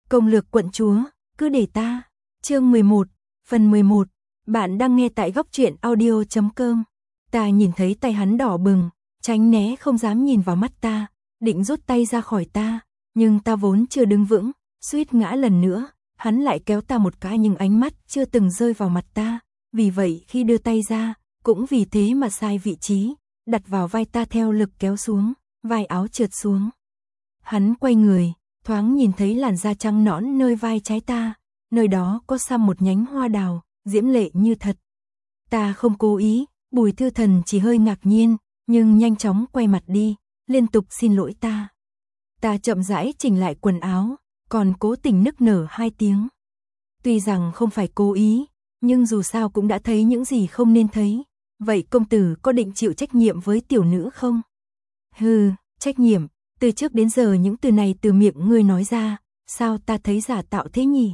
Công lược quận chúa, cứ để ta. Chương 11, phần 11. Bạn đang nghe tại góc truyện audio.com. Ta nhìn thấy tay hắn đỏ bừng, tránh né không dám nhìn vào mắt ta, định rút tay ra khỏi ta, nhưng ta vốn chưa đứng vững, suýt ngã lần nữa, hắn lại kéo ta một cái nhưng ánh mắt chưa từng rơi vào mặt ta, vì vậy khi đưa tay ra, cũng vì thế mà sai vị trí, đặt vào vai ta theo lực kéo xuống, vai áo trượt xuống. Hắn quay người, thoáng nhìn thấy làn da trắng nõn nơi vai trái ta, nơi đó có xăm một nhánh hoa đào, diễm lệ như thật. Ta không cố ý, Bùi Thư Thần chỉ hơi ngạc nhiên, nhưng nhanh chóng quay mặt đi, liên tục xin lỗi ta. Ta chậm rãi chỉnh lại quần áo, còn cố tình nức nở 2 tiếng. Tuy rằng không phải cố ý, nhưng dù sao cũng đã thấy những gì không nên thấy. Vậy công tử có định chịu trách nhiệm với tiểu nữ không? Hừ, trách nhiệm, từ trước đến giờ những từ này từ miệng ngươi nói ra, sao ta thấy giả tạo thế nhỉ?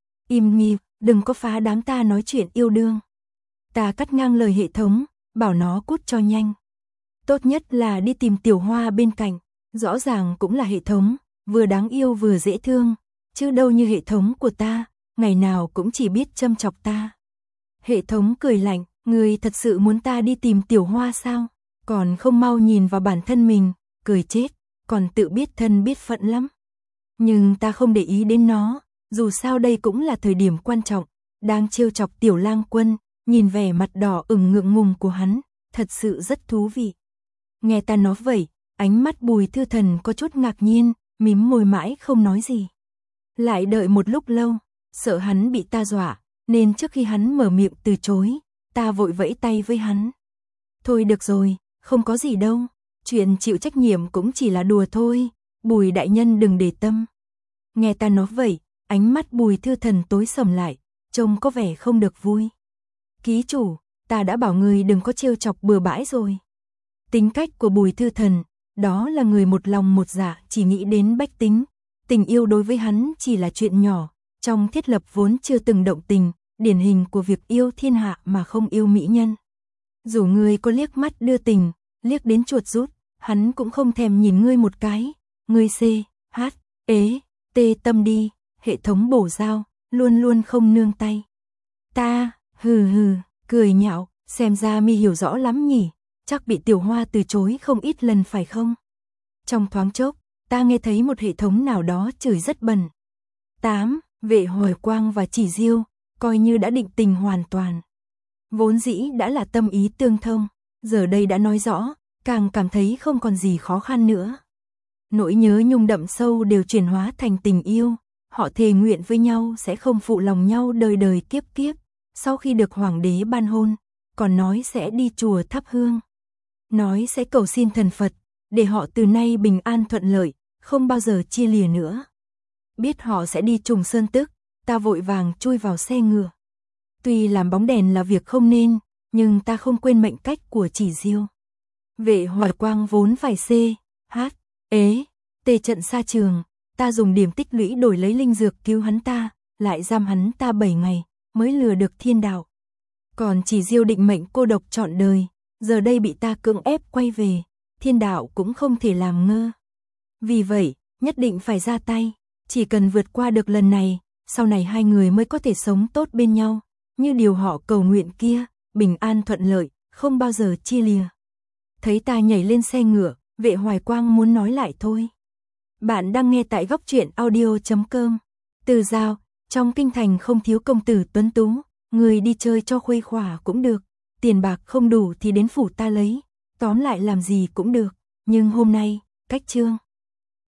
Im miệng, đừng có phá đám ta nói chuyện yêu đương. Ta cắt ngang lời hệ thống, bảo nó cút cho nhanh. Tốt nhất là đi tìm tiểu hoa bên cạnh, rõ ràng cũng là hệ thống, vừa đáng yêu vừa dễ thương, chứ đâu như hệ thống của ta, ngày nào cũng chỉ biết châm chọc ta. Hệ thống cười lạnh, ngươi thật sự muốn ta đi tìm tiểu hoa sao? Còn không mau nhìn vào bản thân mình, cười chết, còn tự biết thân biết phận lắm. Nhưng ta không để ý đến nó, dù sao đây cũng là thời điểm quan trọng, đang trêu chọc tiểu lang quân, nhìn vẻ mặt đỏ ửng ngượng ngùng của hắn, thật sự rất thú vị. Nghe ta nói vậy, ánh mắt Bùi Thư Thần có chút ngạc nhiên, mím môi mãi không nói gì. Lại đợi một lúc lâu, sợ hắn bị ta dọa, nên trước khi hắn mở miệng từ chối, ta vội vẫy tay với hắn. Thôi được rồi, không có gì đâu, chuyện chịu trách nhiệm cũng chỉ là đùa thôi, Bùi đại nhân đừng để tâm. Nghe ta nói vậy, ánh mắt Bùi Thư Thần tối sầm lại, trông có vẻ không được vui. Ký chủ, ta đã bảo người đừng có trêu chọc bừa bãi rồi. Tính cách của Bùi Thư Thần, đó là người một lòng một dạ chỉ nghĩ đến bách tính. Tình yêu đối với hắn chỉ là chuyện nhỏ, trong thiết lập vốn chưa từng động tình, điển hình của việc yêu thiên hạ mà không yêu mỹ nhân. Dù người có liếc mắt đưa tình, liếc đến chuột rút, hắn cũng không thèm nhìn ngươi một cái. Ngươi tâm đi, hệ thống bổ giao, luôn luôn không nương tay. Ta, hừ, cười nhạo, xem ra mi hiểu rõ lắm nhỉ, chắc bị tiểu hoa từ chối không ít lần phải không? Trong thoáng chốc, ta nghe thấy một hệ thống nào đó chửi rất bẩn. 8. Vệ Hoài Quang và Chỉ Diêu, coi như đã định tình hoàn toàn. Vốn dĩ đã là tâm ý tương thông, giờ đây đã nói rõ, càng cảm thấy không còn gì khó khăn nữa. Nỗi nhớ nhung đậm sâu đều chuyển hóa thành tình yêu, họ thề nguyện với nhau sẽ không phụ lòng nhau đời đời kiếp kiếp. Sau khi được hoàng đế ban hôn, còn nói sẽ đi chùa thắp hương, nói sẽ cầu xin thần Phật, để họ từ nay bình an thuận lợi, không bao giờ chia lìa nữa. Biết họ sẽ đi Trùng Sơn tức, ta vội vàng chui vào xe ngựa. Tuy làm bóng đèn là việc không nên, nhưng ta không quên mệnh cách của Chỉ Diêu. Vệ Hoài Quang vốn phải trận xa trường, ta dùng điểm tích lũy đổi lấy linh dược cứu hắn ta, lại giam hắn ta 7 ngày, mới lừa được thiên đạo. Còn Chỉ Diêu định mệnh cô độc trọn đời, giờ đây bị ta cưỡng ép quay về, thiên đạo cũng không thể làm ngơ. Vì vậy, nhất định phải ra tay, chỉ cần vượt qua được lần này, sau này hai người mới có thể sống tốt bên nhau, như điều họ cầu nguyện kia, bình an thuận lợi, không bao giờ chia lìa. Thấy ta nhảy lên xe ngựa, Vệ Hoài Quang muốn nói lại thôi. Bạn đang nghe tại góc truyện audio.com. Từ Giao, trong kinh thành không thiếu công tử tuấn tú, người đi chơi cho khuây khỏa cũng được, tiền bạc không đủ thì đến phủ ta lấy, tóm lại làm gì cũng được, nhưng hôm nay, cách chương.